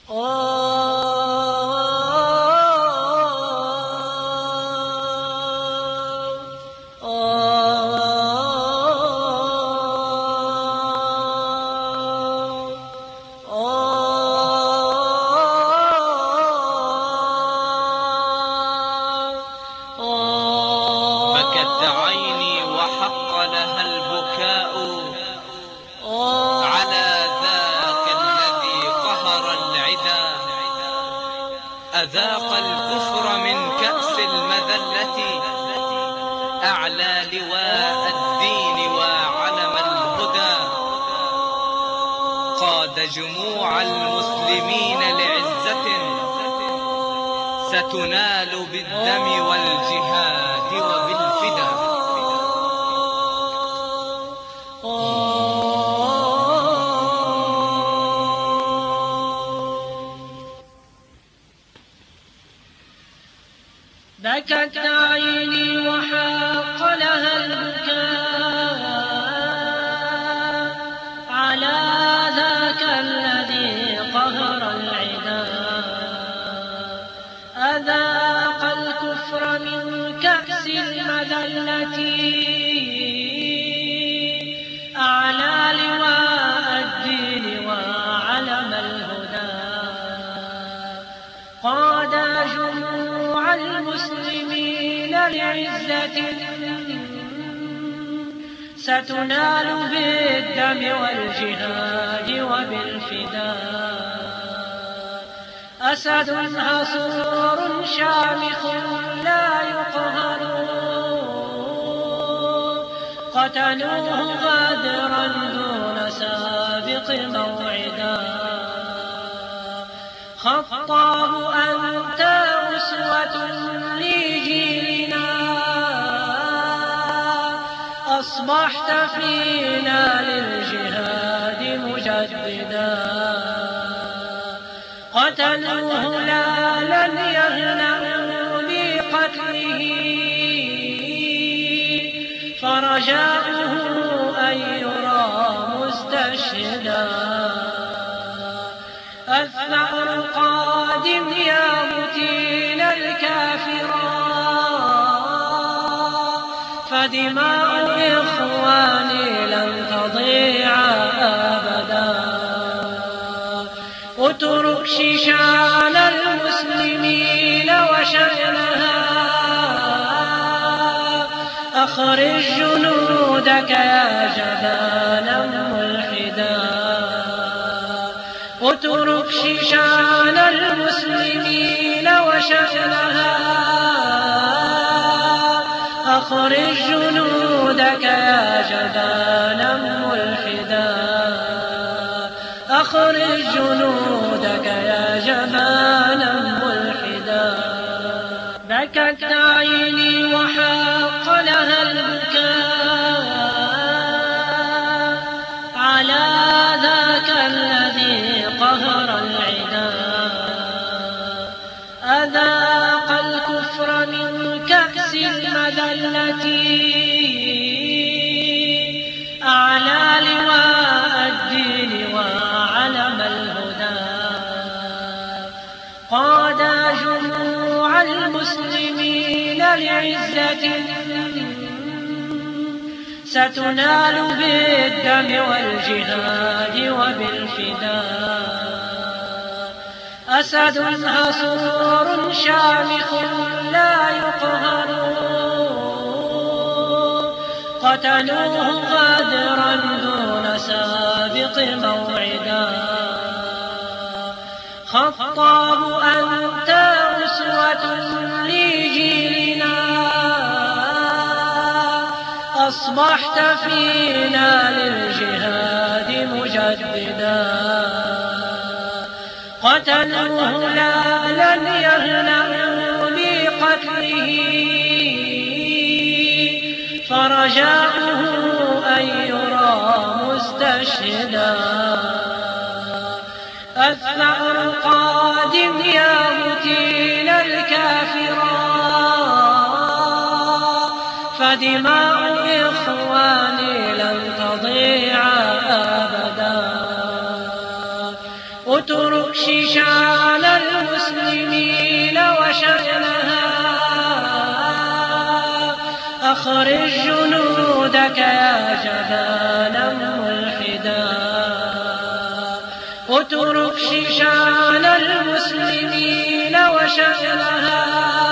بكت عيني وحق لها البكاء على ذاك الذي قهر العدا. أذاق الكفر من كأس المذلة، أعلى لواء الدين وعلم الهدى. قاد جموع المسلمين لعزة ستنال بالدم والجهاد وبالفدا. بكت عيني وحاق لها البكاء على ذاك الذي قهر العدا. أذاق الكفر من كأس المذلة، أعلى لواء الدين وعلم الهدى. قاد جموع المسلمين لعزة ستنال بالدم والجهاد وبالفداء. أسد حصور شامخ لا يقهر، قتلوه غادرا دون سابق موعدا. خطاب أنت أسوة لجيلنا، أصبحت فينا للجهاد مجددا. قتلوه لا لن يهنأوا بقتله، فرجاؤه أن يرى مستشهدا. الثأر قادم يا متين الكافرا، فدماء إخواني لن تضيع أبدا. اترك شيشان المسلمين وشأنها، أخرج جنودك يا جبانا ملحدا. اترك شيشان المسلمين وشأنها، أخرج جنودك يا جبانا ملحدا. أخرج جنودك يا جبانا ملحدا. بكت عيني وحاق لها البكاء على ذاك الذي قهر العدا. أذاق الكفر من كأس المذلة، أعلى لواء الدين وعلم الهدى. قاد جموع المسلمين لعزة ستنال بالدم والجهاد وبالفداء. أسد حصور شامخ لا يقهر، قتلوه غادرا دون سابق موعدا. خطاب أنت أسوة لجيلنا، أصبحت فينا للجهاد مجددا. قتلوه لا لن يهنأوا بقتله، فرجاؤه أن يرى مستشهدا. الثأر قادم يا متين الكافرا، فدماء إخواني لن تضيع أبدا. اترك شيشان المسلمين وشأنها، أخرج جنودك يا جبانا ملحدا. اترك شيشان المسلمين وشأنها،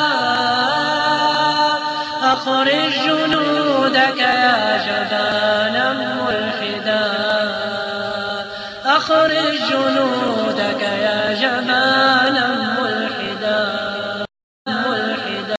أخرج جنودك يا جبانا ملحدا. أخرج جنودك يا جبانا